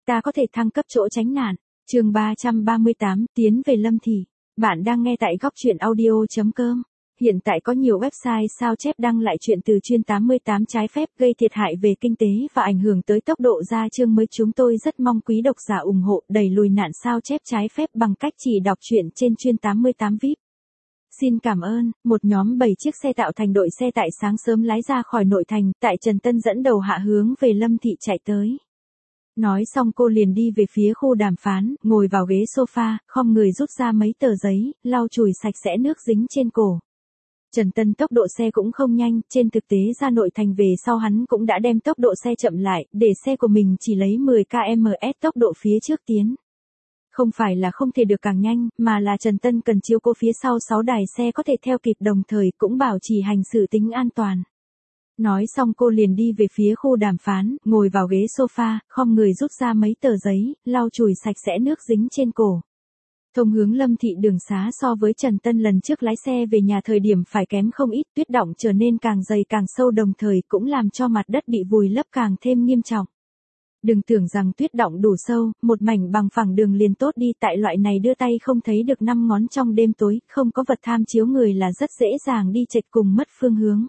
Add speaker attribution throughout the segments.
Speaker 1: ta có thể thăng cấp chỗ tránh nạn. Chương 338, tiến về Lâm Thị. Bạn đang nghe tại góc truyện audio.com. Hiện tại có nhiều website sao chép đăng lại chuyện từ chuyên 88 trái phép gây thiệt hại về kinh tế và ảnh hưởng tới tốc độ ra chương mới. Chúng tôi rất mong quý độc giả ủng hộ đẩy lùi nạn sao chép trái phép bằng cách chỉ đọc truyện trên chuyên 88 VIP. Xin cảm ơn. Một nhóm 7 chiếc xe tạo thành đội xe tại sáng sớm lái ra khỏi nội thành, tại Trần Tân dẫn đầu hạ hướng về Lâm Thị chạy tới. Nói xong cô liền đi về phía khu đàm phán, ngồi vào ghế sofa, khom người rút ra mấy tờ giấy, lau chùi sạch sẽ nước dính trên cổ. Trần Tân tốc độ xe cũng không nhanh, trên thực tế ra nội thành về sau hắn cũng đã đem tốc độ xe chậm lại, để xe của mình chỉ lấy 10 km/h tốc độ phía trước tiến. Không phải là không thể được càng nhanh, mà là Trần Tân cần chiếu cố phía sau 6 đài xe có thể theo kịp, đồng thời cũng bảo trì hành xử tính an toàn. Nói xong cô liền đi về phía khu đàm phán, ngồi vào ghế sofa, khom người rút ra mấy tờ giấy, lau chùi sạch sẽ nước dính trên cổ. Thông hướng Lâm Thị đường xá so với Trần Tân lần trước lái xe về nhà thời điểm phải kém không ít, tuyết đọng trở nên càng dày càng sâu, đồng thời cũng làm cho mặt đất bị vùi lấp càng thêm nghiêm trọng. Đừng tưởng rằng tuyết đọng đủ sâu, một mảnh bằng phẳng đường liền tốt đi, tại loại này đưa tay không thấy được 5 ngón trong đêm tối, không có vật tham chiếu người là rất dễ dàng đi chệch cùng mất phương hướng.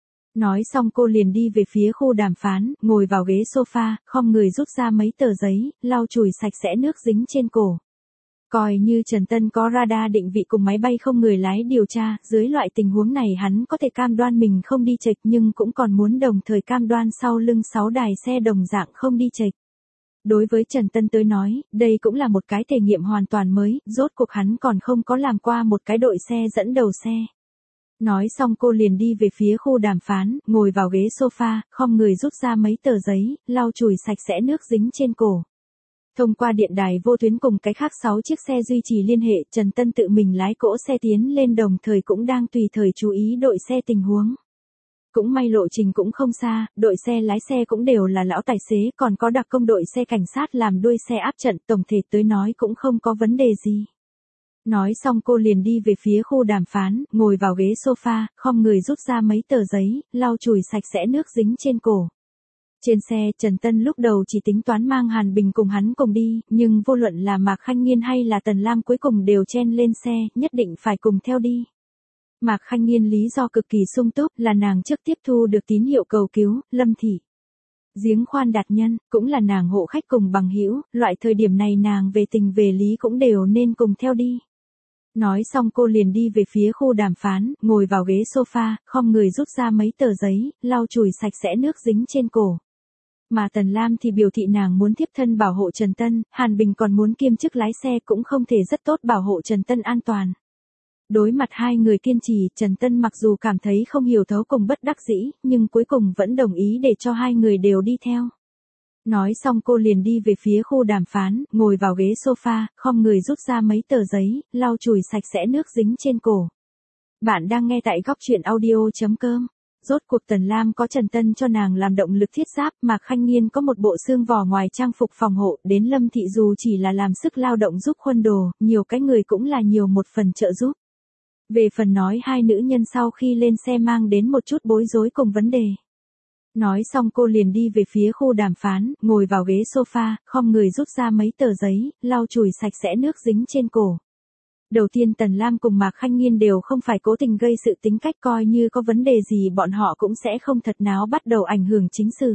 Speaker 1: Nói xong cô liền đi về phía khu đàm phán, ngồi vào ghế sofa, khom người rút ra mấy tờ giấy, lau chùi sạch sẽ nước dính trên cổ. Coi như Trần Tân có radar định vị cùng máy bay không người lái điều tra, dưới loại tình huống này hắn có thể cam đoan mình không đi chệch, nhưng cũng còn muốn đồng thời cam đoan sau lưng 6 đài xe đồng dạng không đi chệch. Đối với Trần Tân tới nói, đây cũng là một cái thể nghiệm hoàn toàn mới, rốt cuộc hắn còn không có làm qua một cái đội xe dẫn đầu xe. Nói xong cô liền đi về phía khu đàm phán, ngồi vào ghế sofa, khom người rút ra mấy tờ giấy, lau chùi sạch sẽ nước dính trên cổ. Thông qua điện đài vô tuyến cùng cái khác 6 chiếc xe duy trì liên hệ, Trần Tân tự mình lái cỗ xe tiến lên, đồng thời cũng đang tùy thời chú ý đội xe tình huống. Cũng may lộ trình cũng không xa, đội xe lái xe cũng đều là lão tài xế, còn có đặc công đội xe cảnh sát làm đuôi xe áp trận, tổng thể tới nói cũng không có vấn đề gì. Nói xong cô liền đi về phía khu đàm phán, ngồi vào ghế sofa, khom người rút ra mấy tờ giấy, lau chùi sạch sẽ nước dính trên cổ. Trên xe, Trần Tân lúc đầu chỉ tính toán mang Hàn Bình cùng hắn cùng đi, nhưng vô luận là Mạc Khanh Nghiên hay là Tần Lam cuối cùng đều chen lên xe, nhất định phải cùng theo đi. Mạc Khanh Nghiên lý do cực kỳ sung túc là nàng trước tiếp thu được tín hiệu cầu cứu, Lâm Thị. Giếng khoan đạt nhân, cũng là nàng hộ khách cùng bằng hữu, loại thời điểm này nàng về tình về lý cũng đều nên cùng theo đi. Nói xong cô liền đi về phía khu đàm phán, ngồi vào ghế sofa, khom người rút ra mấy tờ giấy, lau chùi sạch sẽ nước dính trên cổ. Mà Tần Lam thì biểu thị nàng muốn tiếp thân bảo hộ Trần Tân, Hàn Bình còn muốn kiêm chức lái xe, cũng không thể rất tốt bảo hộ Trần Tân an toàn. Đối mặt hai người kiên trì, Trần Tân mặc dù cảm thấy không hiểu thấu cùng bất đắc dĩ, nhưng cuối cùng vẫn đồng ý để cho hai người đều đi theo. Nói xong cô liền đi về phía khu đàm phán, ngồi vào ghế sofa, khom người rút ra mấy tờ giấy, lau chùi sạch sẽ nước dính trên cổ. Bạn đang nghe tại góc truyện audio.com. Rốt cuộc Tần Lam có Trần Tân cho nàng làm động lực thiết giáp, Mạc Khanh Nghiên có một bộ xương vỏ ngoài trang phục phòng hộ, đến Lâm Thị dù chỉ là làm sức lao động giúp khuân đồ, nhiều cái người cũng là nhiều một phần trợ giúp. Về phần nói hai nữ nhân sau khi lên xe mang đến một chút bối rối cùng vấn đề. Nói xong cô liền đi về phía khu đàm phán, ngồi vào ghế sofa, khom người rút ra mấy tờ giấy, lau chùi sạch sẽ nước dính trên cổ. Đầu tiên Tần Lam cùng Mạc Khanh Nghiên đều không phải cố tình gây sự, tính cách coi như có vấn đề gì bọn họ cũng sẽ không thật náo bắt đầu ảnh hưởng chính sự.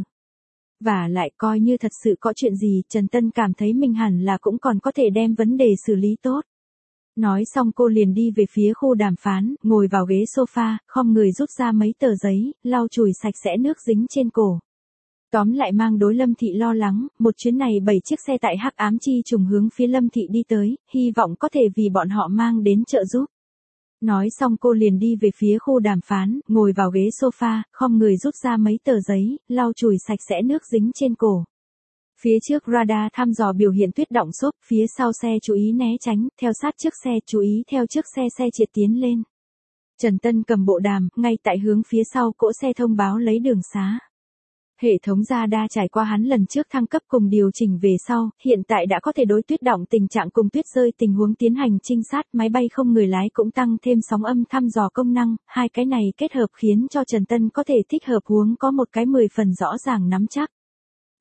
Speaker 1: Và lại coi như thật sự có chuyện gì, Trần Tân cảm thấy mình hẳn là cũng còn có thể đem vấn đề xử lý tốt. Nói xong cô liền đi về phía khu đàm phán, ngồi vào ghế sofa, khom người rút ra mấy tờ giấy, lau chùi sạch sẽ nước dính trên cổ. Tóm lại mang đối Lâm Thị lo lắng, một chuyến này 7 chiếc xe tại hắc ám chi trùng hướng phía Lâm Thị đi tới, hy vọng có thể vì bọn họ mang đến trợ giúp. Nói xong cô liền đi về phía khu đàm phán, ngồi vào ghế sofa, khom người rút ra mấy tờ giấy, lau chùi sạch sẽ nước dính trên cổ. Phía trước radar thăm dò biểu hiện tuyết đọng xốp, phía sau xe chú ý né tránh, theo sát trước xe chú ý theo trước xe triệt tiến lên. Trần Tân cầm bộ đàm, ngay tại hướng phía sau cỗ xe thông báo lấy đường xá. Hệ thống radar trải qua hắn lần trước thăng cấp cùng điều chỉnh về sau, hiện tại đã có thể đối tuyết đọng tình trạng cùng tuyết rơi tình huống tiến hành trinh sát, máy bay không người lái cũng tăng thêm sóng âm thăm dò công năng, hai cái này kết hợp khiến cho Trần Tân có thể thích hợp huống có một cái 10 phần rõ ràng nắm chắc.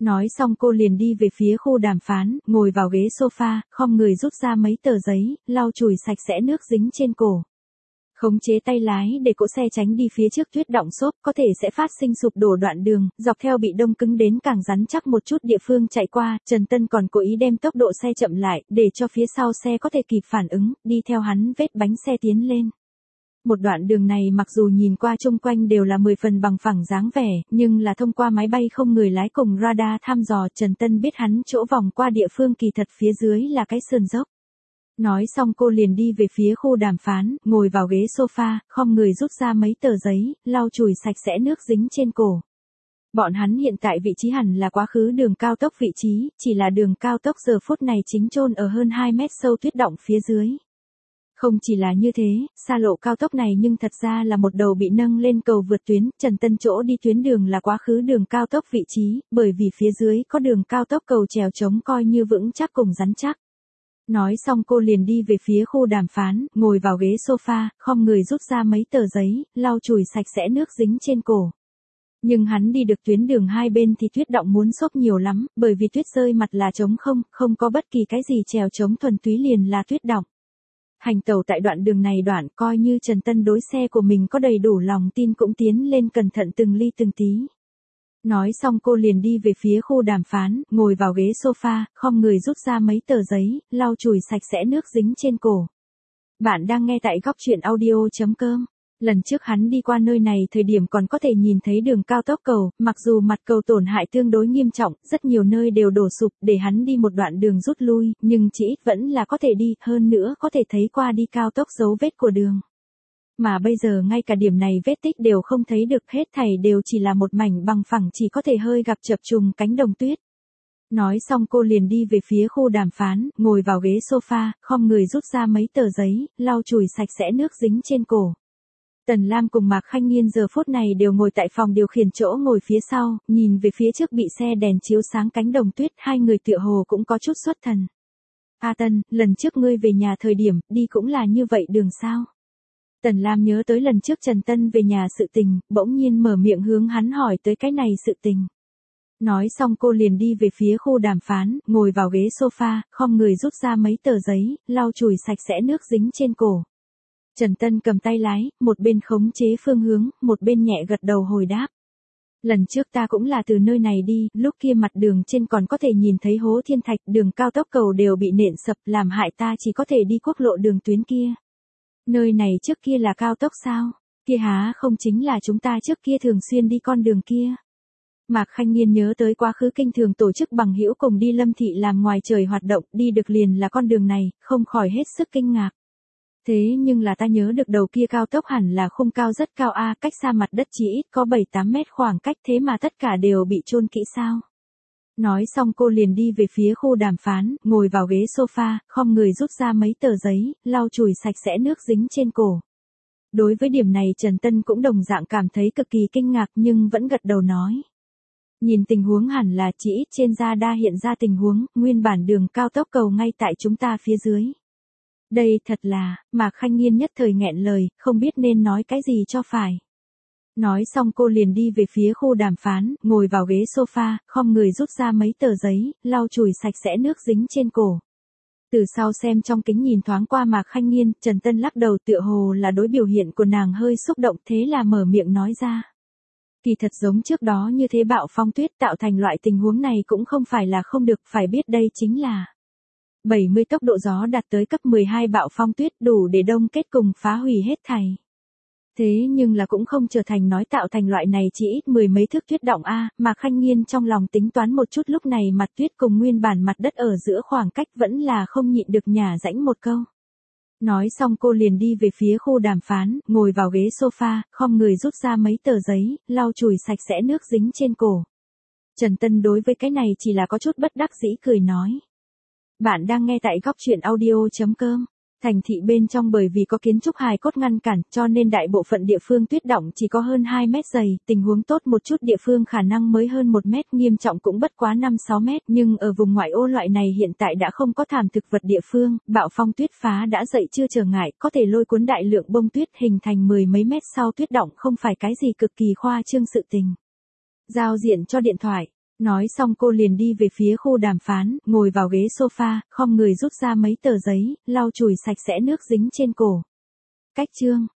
Speaker 1: Nói xong cô liền đi về phía khu đàm phán, ngồi vào ghế sofa, khom người rút ra mấy tờ giấy, lau chùi sạch sẽ nước dính trên cổ. Khống chế tay lái để cỗ xe tránh đi phía trước tuyết đọng xốp, có thể sẽ phát sinh sụp đổ đoạn đường, dọc theo bị đông cứng đến càng rắn chắc một chút địa phương chạy qua, Trần Tân còn cố ý đem tốc độ xe chậm lại, để cho phía sau xe có thể kịp phản ứng, đi theo hắn vết bánh xe tiến lên. Một đoạn đường này mặc dù nhìn qua chung quanh đều là 10 phần bằng phẳng dáng vẻ, nhưng là thông qua máy bay không người lái cùng radar thăm dò, Trần Tân biết hắn chỗ vòng qua địa phương kỳ thật phía dưới là cái sườn dốc. Nói xong cô liền đi về phía khu đàm phán, ngồi vào ghế sofa, khom người rút ra mấy tờ giấy, lau chùi sạch sẽ nước dính trên cổ. Bọn hắn hiện tại vị trí hẳn là quá khứ đường cao tốc vị trí, chỉ là đường cao tốc giờ phút này chính chôn ở hơn 2 mét sâu tuyết đọng phía dưới. Không chỉ là như thế, xa lộ cao tốc này nhưng thật ra là một đầu bị nâng lên cầu vượt tuyến, Trần Tân chỗ đi tuyến đường là quá khứ đường cao tốc vị trí, bởi vì phía dưới có đường cao tốc cầu trèo trống coi như vững chắc cùng rắn chắc. Nói xong cô liền đi về phía khu đàm phán, ngồi vào ghế sofa, khom người rút ra mấy tờ giấy, lau chùi sạch sẽ nước dính trên cổ. Nhưng hắn đi được tuyến đường hai bên thì tuyết động muốn xốp nhiều lắm, bởi vì tuyết rơi mặt là trống không, không có bất kỳ cái gì trèo trống, thuần túy liền là tuyết động. Hành tẩu tại đoạn đường này đoạn, coi như Trần Tân đối xe của mình có đầy đủ lòng tin cũng tiến lên cẩn thận từng ly từng tí. Nói xong cô liền đi về phía khu đàm phán, ngồi vào ghế sofa, khom người rút ra mấy tờ giấy, lau chùi sạch sẽ nước dính trên cổ. Bạn đang nghe tại góc truyện audio.com. Lần trước hắn đi qua nơi này thời điểm còn có thể nhìn thấy đường cao tốc cầu, mặc dù mặt cầu tổn hại tương đối nghiêm trọng, rất nhiều nơi đều đổ sụp, để hắn đi một đoạn đường rút lui, nhưng chỉ ít vẫn là có thể đi, hơn nữa có thể thấy qua đi cao tốc dấu vết của đường. Mà bây giờ ngay cả điểm này vết tích đều không thấy được, hết thảy đều chỉ là một mảnh bằng phẳng, chỉ có thể hơi gặp chập trùng cánh đồng tuyết. Nói xong cô liền đi về phía khu đàm phán, ngồi vào ghế sofa, khom người rút ra mấy tờ giấy, lau chùi sạch sẽ nước dính trên cổ. Tần Lam cùng Mạc Khanh Nghiên giờ phút này đều ngồi tại phòng điều khiển chỗ ngồi phía sau, nhìn về phía trước bị xe đèn chiếu sáng cánh đồng tuyết, hai người tựa hồ cũng có chút xuất thần. A Tân, lần trước ngươi về nhà thời điểm, đi cũng là như vậy đường sao? Tần Lam nhớ tới lần trước Trần Tân về nhà sự tình, bỗng nhiên mở miệng hướng hắn hỏi tới cái này sự tình. Nói xong cô liền đi về phía khu đàm phán, ngồi vào ghế sofa, khom người rút ra mấy tờ giấy, lau chùi sạch sẽ nước dính trên cổ. Trần Tân cầm tay lái, một bên khống chế phương hướng, một bên nhẹ gật đầu hồi đáp. Lần trước ta cũng là từ nơi này đi, lúc kia mặt đường trên còn có thể nhìn thấy hố thiên thạch, đường cao tốc cầu đều bị nện sập, làm hại ta chỉ có thể đi quốc lộ đường tuyến kia. Nơi này trước kia là cao tốc sao? Kia há không chính là chúng ta trước kia thường xuyên đi con đường kia. Mạc Khanh Nghiên nhớ tới quá khứ kinh thường tổ chức bằng hữu cùng đi Lâm Thị làm ngoài trời hoạt động, đi được liền là con đường này, không khỏi hết sức kinh ngạc. Thế nhưng là ta nhớ được đầu kia cao tốc hẳn là khung cao rất cao a, cách xa mặt đất chỉ ít có 7-8 mét khoảng cách, thế mà tất cả đều bị chôn kỹ sao? Nói xong cô liền đi về phía khu đàm phán, ngồi vào ghế sofa, khom người rút ra mấy tờ giấy, lau chùi sạch sẽ nước dính trên cổ. Đối với điểm này Trần Tân cũng đồng dạng cảm thấy cực kỳ kinh ngạc nhưng vẫn gật đầu nói. Nhìn tình huống hẳn là chỉ ít trên radar hiện ra tình huống, nguyên bản đường cao tốc cầu ngay tại chúng ta phía dưới. Đây thật là, Mạc Khanh Nghiên nhất thời nghẹn lời, không biết nên nói cái gì cho phải. Nói xong cô liền đi về phía khu đàm phán, ngồi vào ghế sofa, khom người rút ra mấy tờ giấy, lau chùi sạch sẽ nước dính trên cổ. Từ sau xem trong kính nhìn thoáng qua Mạc Khanh Nghiên, Trần Tân lắc đầu tựa hồ là đối biểu hiện của nàng hơi xúc động, thế là mở miệng nói ra. Kỳ thật giống trước đó như thế bạo phong tuyết tạo thành loại tình huống này cũng không phải là không được, phải biết đây chính là 70 tốc độ gió đạt tới cấp 12 bạo phong tuyết đủ để đông kết cùng phá hủy hết thảy. Thế nhưng là cũng không trở thành nói tạo thành loại này chỉ ít 10 mấy thước tuyết động a, mà Khanh Nghiên trong lòng tính toán một chút lúc này mặt tuyết cùng nguyên bản mặt đất ở giữa khoảng cách vẫn là không nhịn được nhả rãnh một câu. Nói xong cô liền đi về phía khu đàm phán, ngồi vào ghế sofa, khom người rút ra mấy tờ giấy, lau chùi sạch sẽ nước dính trên cổ. Trần Tân đối với cái này chỉ là có chút bất đắc dĩ cười nói. Bạn đang nghe tại góc truyện audio.com. Thành thị bên trong bởi vì có kiến trúc hài cốt ngăn cản, cho nên đại bộ phận địa phương tuyết đọng chỉ có hơn 2 mét dày, tình huống tốt một chút địa phương khả năng mới hơn 1 mét, nghiêm trọng cũng bất quá 5-6 mét, nhưng ở vùng ngoại ô loại này hiện tại đã không có thảm thực vật địa phương, bạo phong tuyết phá đã dậy chưa trở ngại, có thể lôi cuốn đại lượng bông tuyết hình thành 10 mấy mét sau tuyết đọng không phải cái gì cực kỳ khoa trương sự tình. Giao diện cho điện thoại. Nói xong cô liền đi về phía khu đàm phán, ngồi vào ghế sofa, khom người rút ra mấy tờ giấy, lau chùi sạch sẽ nước dính trên cổ. Cách chương